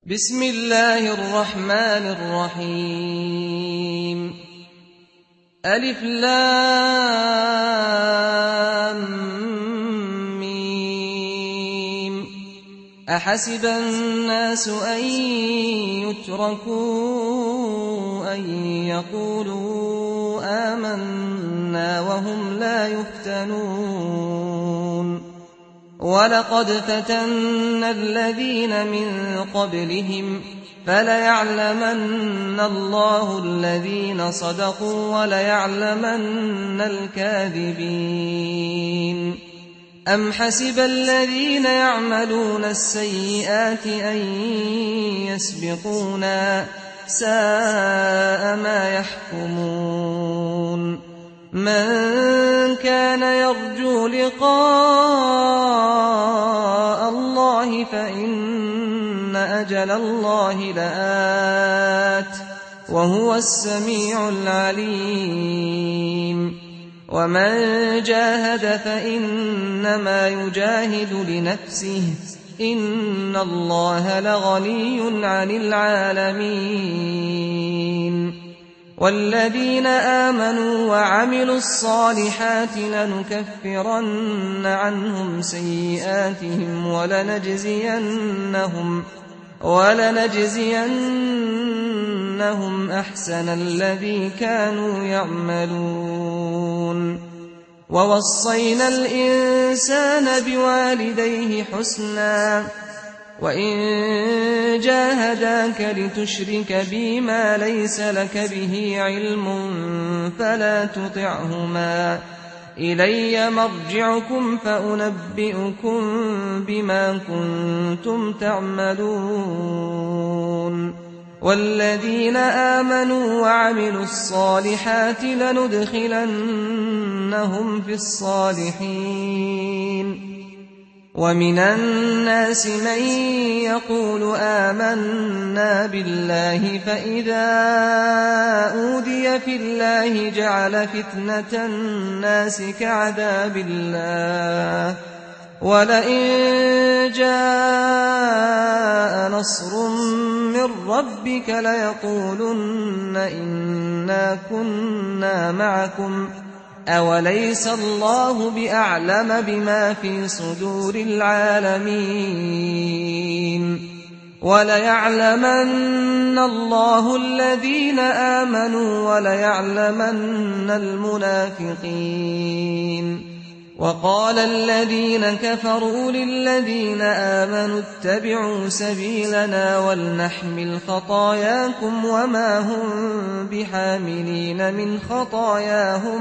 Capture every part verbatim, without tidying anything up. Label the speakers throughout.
Speaker 1: بسم الله الرحمن الرحيم ألف لام ميم أحسب الناس أن يتركوا أن يقولوا آمنا وهم لا يفتنون ولقد فتنا الذين من قبلهم فليعلمن الله الذين صدقوا وليعلمن الكاذبين أم حسب الذين يعملون السيئات أن يسبقونا ساء ما يحكمون من كان يرجو لقاء الله فإن أجل الله لآت وهو السميع العليم ومن جاهد فإنما يجاهد لنفسه إن الله لغني عن العالمين والذين آمنوا وعملوا الصالحات لنكفرن عنهم سيئاتهم ولنجزينهم ولنجزينهم أحسن الذي كانوا يعملون ووصينا الإنسان بوالديه حسنا وإن جاهداك لتشرك بي ما ليس لك به علم فلا تطعهما إلي مرجعكم فأنبئكم بما كنتم تعملون والذين آمنوا وعملوا الصالحات لندخلنهم في الصالحين ومن الناس من يقول آمنا بالله فإذا أوذي في الله جعل فتنة الناس كعذاب الله ولئن جاء نصر من ربك ليقولن إنا كنا معكم أوليس الله بأعلم بما في صدور العالمين وليعلمن الله الذين آمنوا وليعلمن المنافقين وقال الذين كفروا للذين آمنوا اتبعوا سبيلنا ولنحمل خطاياكم وما هم بحاملين من خطاياهم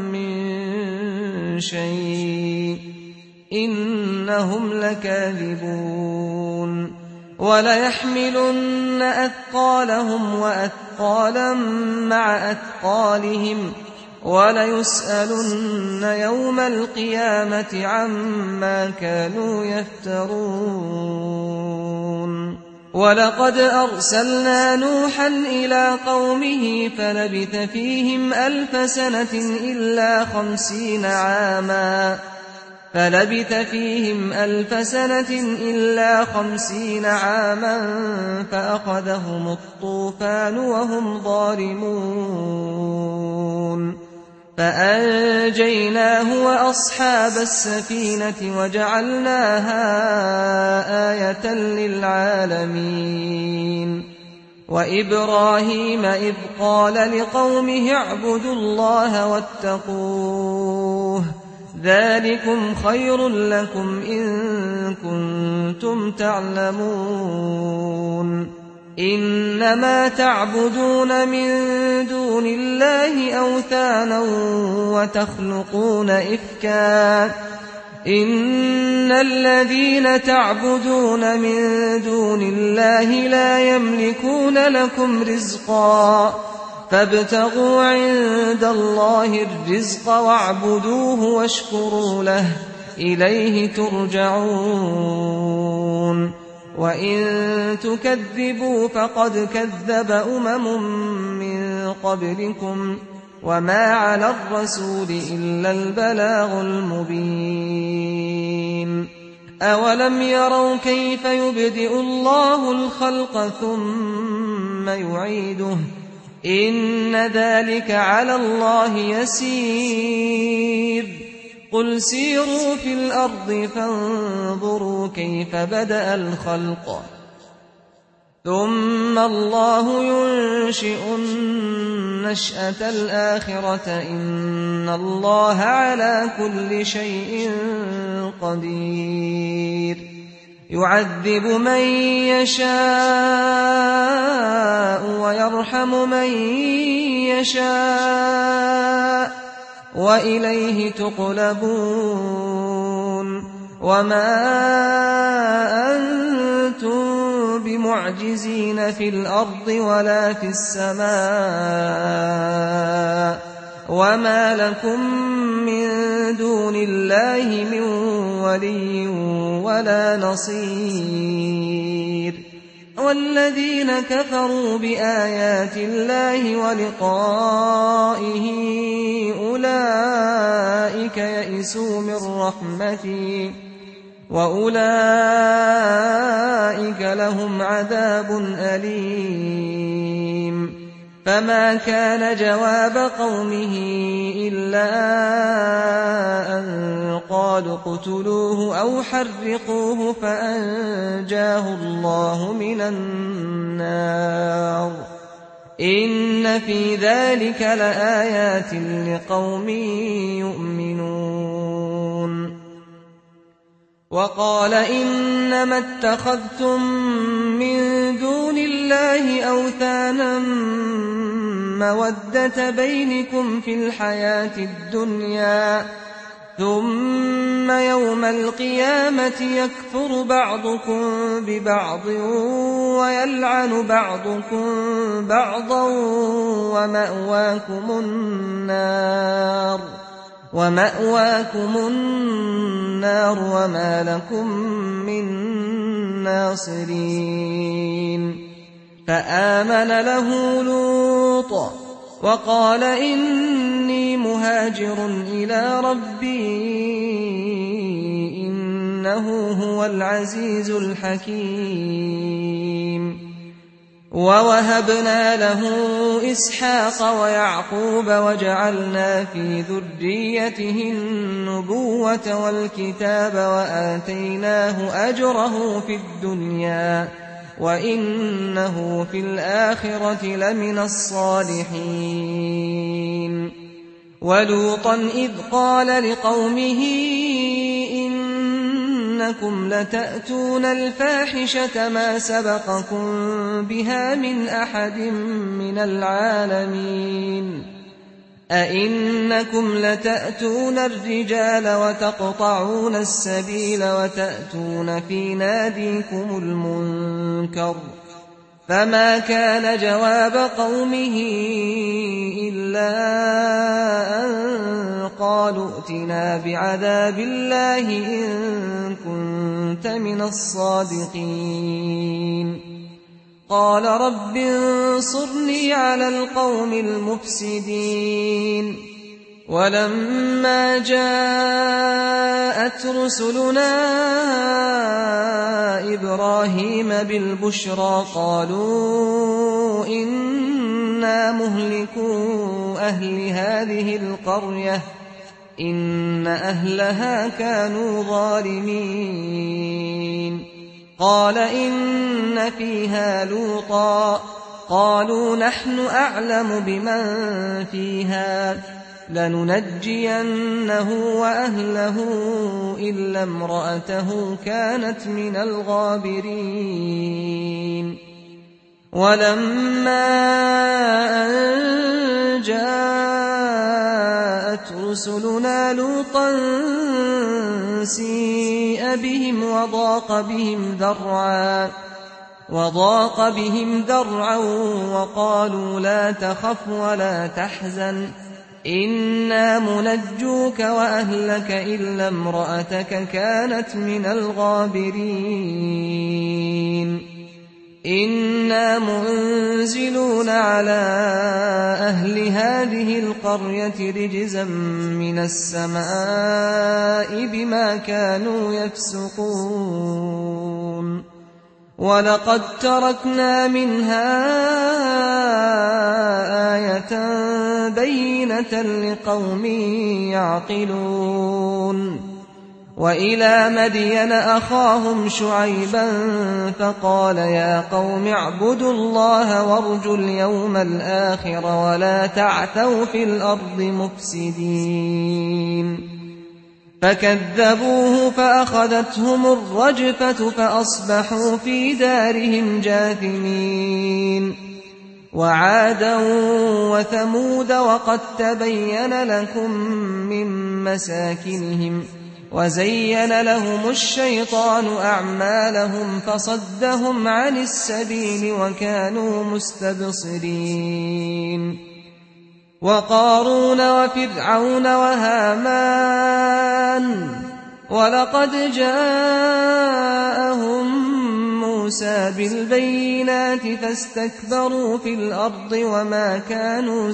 Speaker 1: من شيء إنهم لكاذبون وليحملن أثقالهم وأثقالا مع أثقالهم وليسألن يوم القيامة عما كانوا يفترون ولقد أرسلنا نوحا إلى قومه فلبث فيهم ألف سنة إلا خمسين عاما فلبث فيهم ألف سنة إلا خمسين عاما فأخذهم الطوفان وهم ظالمون فأنجيناه وأصحاب السفينة وجعلناها آية للعالمين وإبراهيم إذ قال لقومه اعبدوا الله واتقوه ذلكم خير لكم إن كنتم تعلمون إنما تعبدون من دون الله أوثانا وتخلقون إفكا إن الذين تعبدون من دون الله لا يملكون لكم رزقا فابتغوا عند الله الرزق واعبدوه واشكروا له إليه ترجعون وإن تكذبوا فقد كذب أمم من قبلكم وما على الرسول إلا البلاغ المبين أولم يروا كيف يبدئ الله الخلق ثم يعيده إن ذلك على الله يسير قل سيروا في الأرض فانظروا كيف بدأ الخلق ثم الله ينشئ النشأة الآخرة إن الله على كل شيء قدير يعذب من يشاء ويرحم من يشاء وإليه تقلبون وما أنتم بمعجزين في الأرض ولا في السماء وما لكم من دون الله من ولي ولا نصير والذين كفروا بآيات الله ولقائه أولئك يئسوا من رحمتي وأولئك لهم عذاب أليم فما كان جواب قومه إلا أن قالوا اقتلوه أو حرقوه فأنجاه الله من النار إن في ذلك لآيات لقوم يؤمنون وقال إنما اتخذتم من دون الله أوثانا مودة بينكم في الحياة الدنيا ثم يوم القيامة يكفر بعضكم ببعض ويلعن بعضكم بعضا ومأواكم النار ومأواكم النار وما لكم من ناصرين فآمن له لوط وقال إني مهاجر إلى ربي إنه هو العزيز الحكيم ووهبنا له إسحاق ويعقوب وجعلنا في ذريته النبوة والكتاب وآتيناه أجره في الدنيا وإنه في الآخرة لمن الصالحين ولوطا إذ قال لقومه إنكم لتأتون الفاحشة ما سبقكم بها من أحد من العالمين أئنكم لتأتون الرجال وتقطعون السبيل وتأتون في ناديكم المنكر فما كان جواب قومه إلا أن قالوا ائتنا بعذاب الله إن كنت من الصادقين قال رب انصرني على القوم المفسدين ولما جاءت رسلنا إبراهيم بالبشرى قالوا إنا مهلكو أهل هذه القرية إن أهلها كانوا ظالمين قال إن فيها لوطا قالوا نحن أعلم بمن فيها لننجينه وأهله إلا امرأته كانت من الغابرين ولما أن جاءت رسلنا لوطا سيء بهم وضاق بهم ذرعا وضاق بهم ذرعا وقالوا لا تخف ولا تحزن إنا منجوك وأهلك إلا امرأتك كانت من الغابرين إنا منزلون على أهل هذه القرية رجزا من السماء بما كانوا يفسقون ولقد تركنا منها آية بينة لقوم يعقلون وإلى مدين أخاهم شعيبا فقال يا قوم اعبدوا الله وارجوا اليوم الآخر ولا تعثوا في الأرض مفسدين فكذبوه فأخذتهم الرجفة فأصبحوا في دارهم جاثمين وعادا وثمود وقد تبين لكم من مساكنهم وزين لهم الشيطان أعمالهم فصدهم عن السبيل وكانوا مستبصرين وقارون وفرعون وهامان ولقد جاءهم موسى بالبينات فاستكبروا في الأرض وما كانوا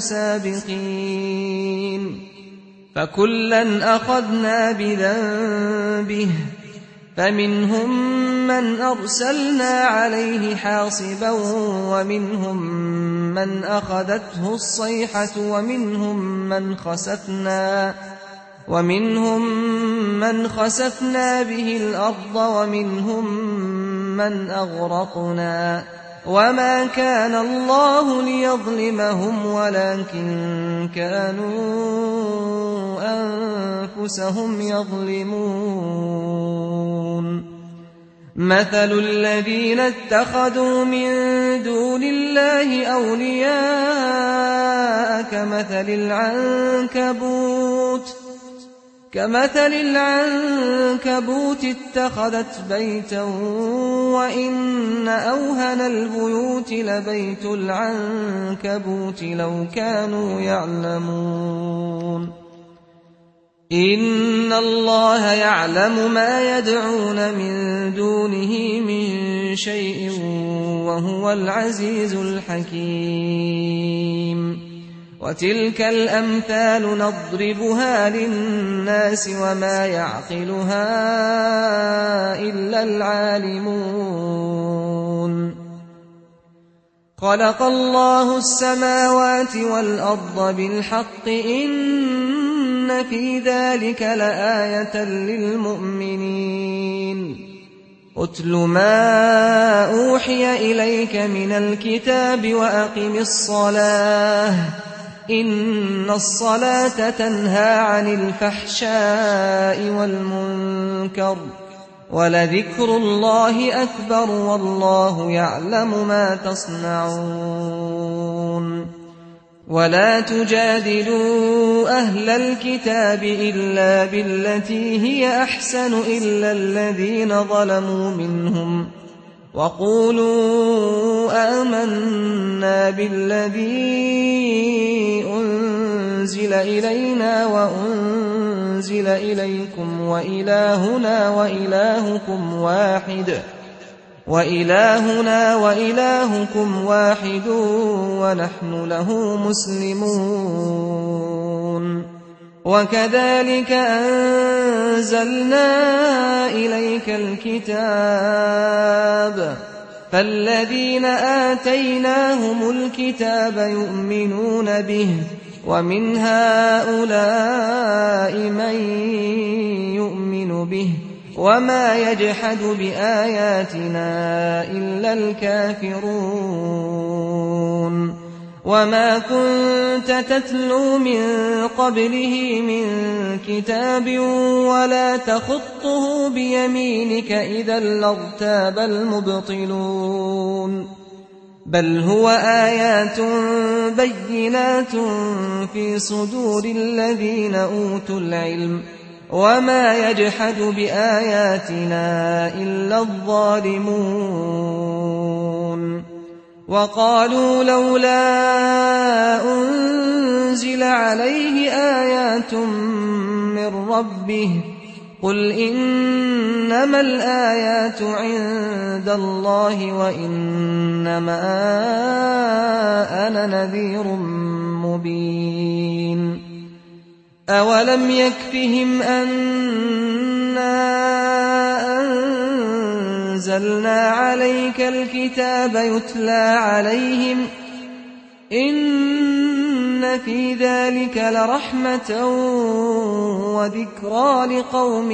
Speaker 1: سابقين فكلا أخذنا بذنبه فمنهم من أرسلنا عليه حاصبا ومنهم من أخذته الصيحة ومنهم من خسفنا ومنهم من خسفنا به الأرض ومنهم من أغرقنا وما كان الله ليظلمهم ولكن كانوا أنفسهم يظلمون مثل الذين اتخذوا من دون الله أولياء كمثل العنكبوت كمثل العنكبوت اتخذت بيتا وإن أوهن البيوت لبيت العنكبوت لو كانوا يعلمون إن الله يعلم ما يدعون من دونه من شيء وهو العزيز الحكيم وتلك الأمثال نضربها للناس وما يعقلها إلا العالمون خلق الله السماوات والأرض بالحق إن في ذلك لآية للمؤمنين أتل ما أوحي إليك من الكتاب وأقم الصلاة إن الصلاة تنهى عن الفحشاء والمنكر ولذكر الله أكبر والله يعلم ما تصنعون ولا تجادلوا أهل الكتاب إلا بالتي هي أحسن إلا الذين ظلموا منهم وقولوا آمنا بالذي أنزل إلينا وأنزل إليكم وإلهنا وإلهكم واحد وإلهنا وإلهكم واحد ونحن له مسلمون وكذلك أنزلنا إليك الكتاب فالذين آتيناهم الكتاب يؤمنون به ومن هؤلاء من يؤمن به وما يجحد بآياتنا إلا الكافرون وما كنت تتلو من قبله من كتاب ولا تخطه بيمينك إذا لارتاب المبطلون بل هو آيات بينات في صدور الذين أوتوا العلم وما يجحد بآياتنا إلا الظالمون وقالوا لولا أنزل عليه آيات من ربه قل إنما الآيات عند الله وإنما أنا نذير مبين أولم يكفهم أنا أنزلنا عليك الكتاب يتلى عليهم إن في ذلك لرحمة وذكرى لقوم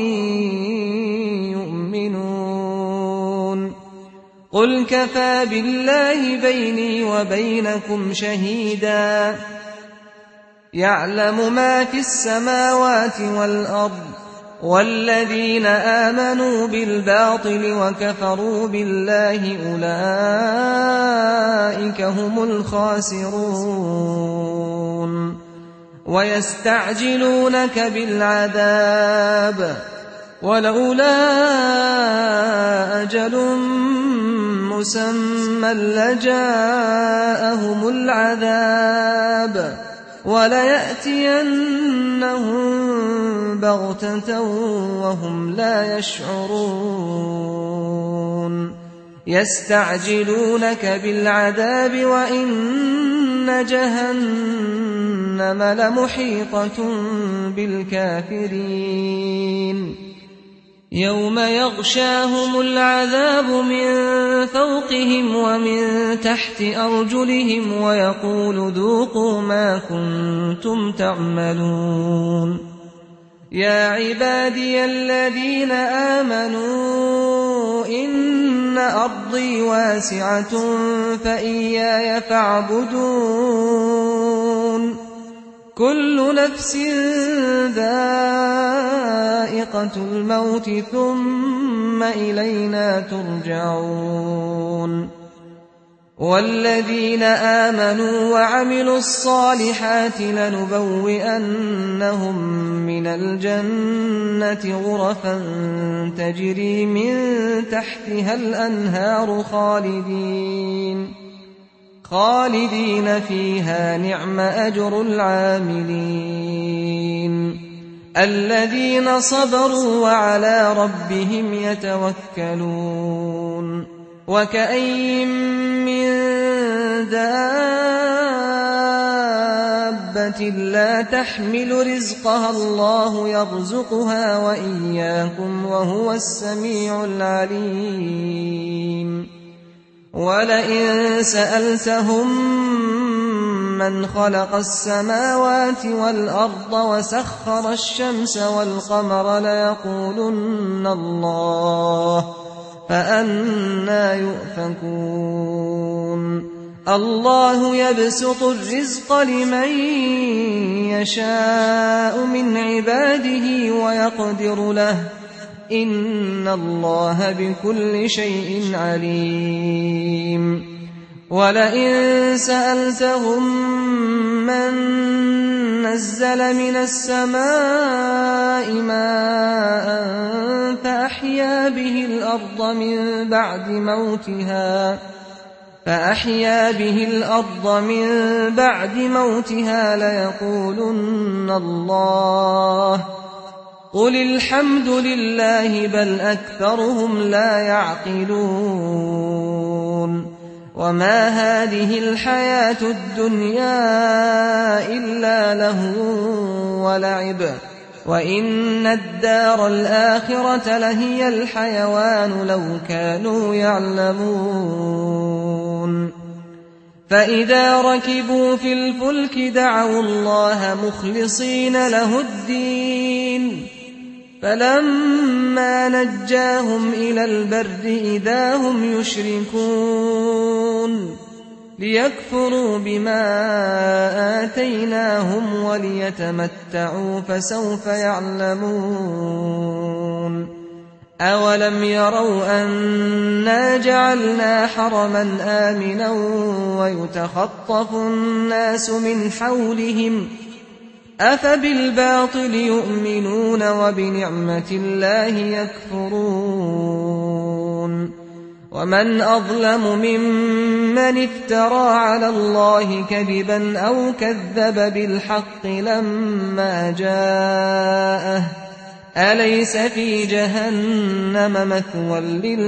Speaker 1: يؤمنون قل كفى بالله بيني وبينكم شهيدا يعلم ما في السماوات والأرض والذين آمنوا بالباطل وكفروا بالله أولئك هم الخاسرون ويستعجلونك بالعذاب ولولا أجل مسمى لجاءهم العذاب وليأتينهم بغتة وهم لا يشعرون يستعجلونك بالعذاب وإن جهنم لمحيطة بالكافرين يوم يغشاهم العذاب من فوقهم ومن تحت أرجلهم ويقول ذوقوا ما كنتم تعملون يا عبادي الذين آمنوا إن أرضي واسعة فإياي فاعبدون كل نفس ذائقة الموت ثم إلينا ترجعون والذين آمنوا وعملوا الصالحات لنبوئنهم من الجنة غرفا تجري من تحتها الأنهار خالدين خالدين فيها نعم أجر العاملين الذين صبروا وعلى ربهم يتوكلون وكأين من دابة لا تحمل رزقها الله يرزقها وإياكم وهو السميع العليم ولئن سألتهم من خلق السماوات والأرض وسخر الشمس والقمر ليقولن الله فأنى يؤفكون الله يبسط الرزق لمن يشاء من عباده ويقدر له إن الله بكل شيء عليم ولئن سألتهم من نزل من السماء ماء فأحيا به الأرض من بعد موتها فأحيا به الأرض من بعد موتها ليقولن الله قل الحمد لله بل أكثرهم لا يعقلون وما هذه الحياة الدنيا إلا لهو ولعب وإن الدار الآخرة لهي الحيوان لو كانوا يعلمون فإذا ركبوا في الفلك دعوا الله مخلصين له الدين فلما نجاهم إلى البر إذا هم يشركون ليكفروا بما آتيناهم وليتمتعوا فسوف يعلمون أولم يروا أنا جعلنا حرما آمنا ويتخطف الناس من حولهم أفبالباطل يؤمنون وبنعمة الله يكفرون ومن أظلم ممن افترى على الله كذبا أو كذب بالحق لما جاءه أليس في جهنم مثوى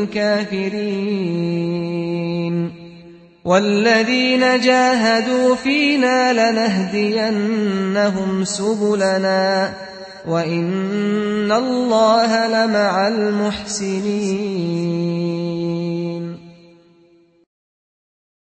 Speaker 1: للكافرين والذين جاهدوا فينا لنهدينهم سبلنا وإن الله لمع المحسنين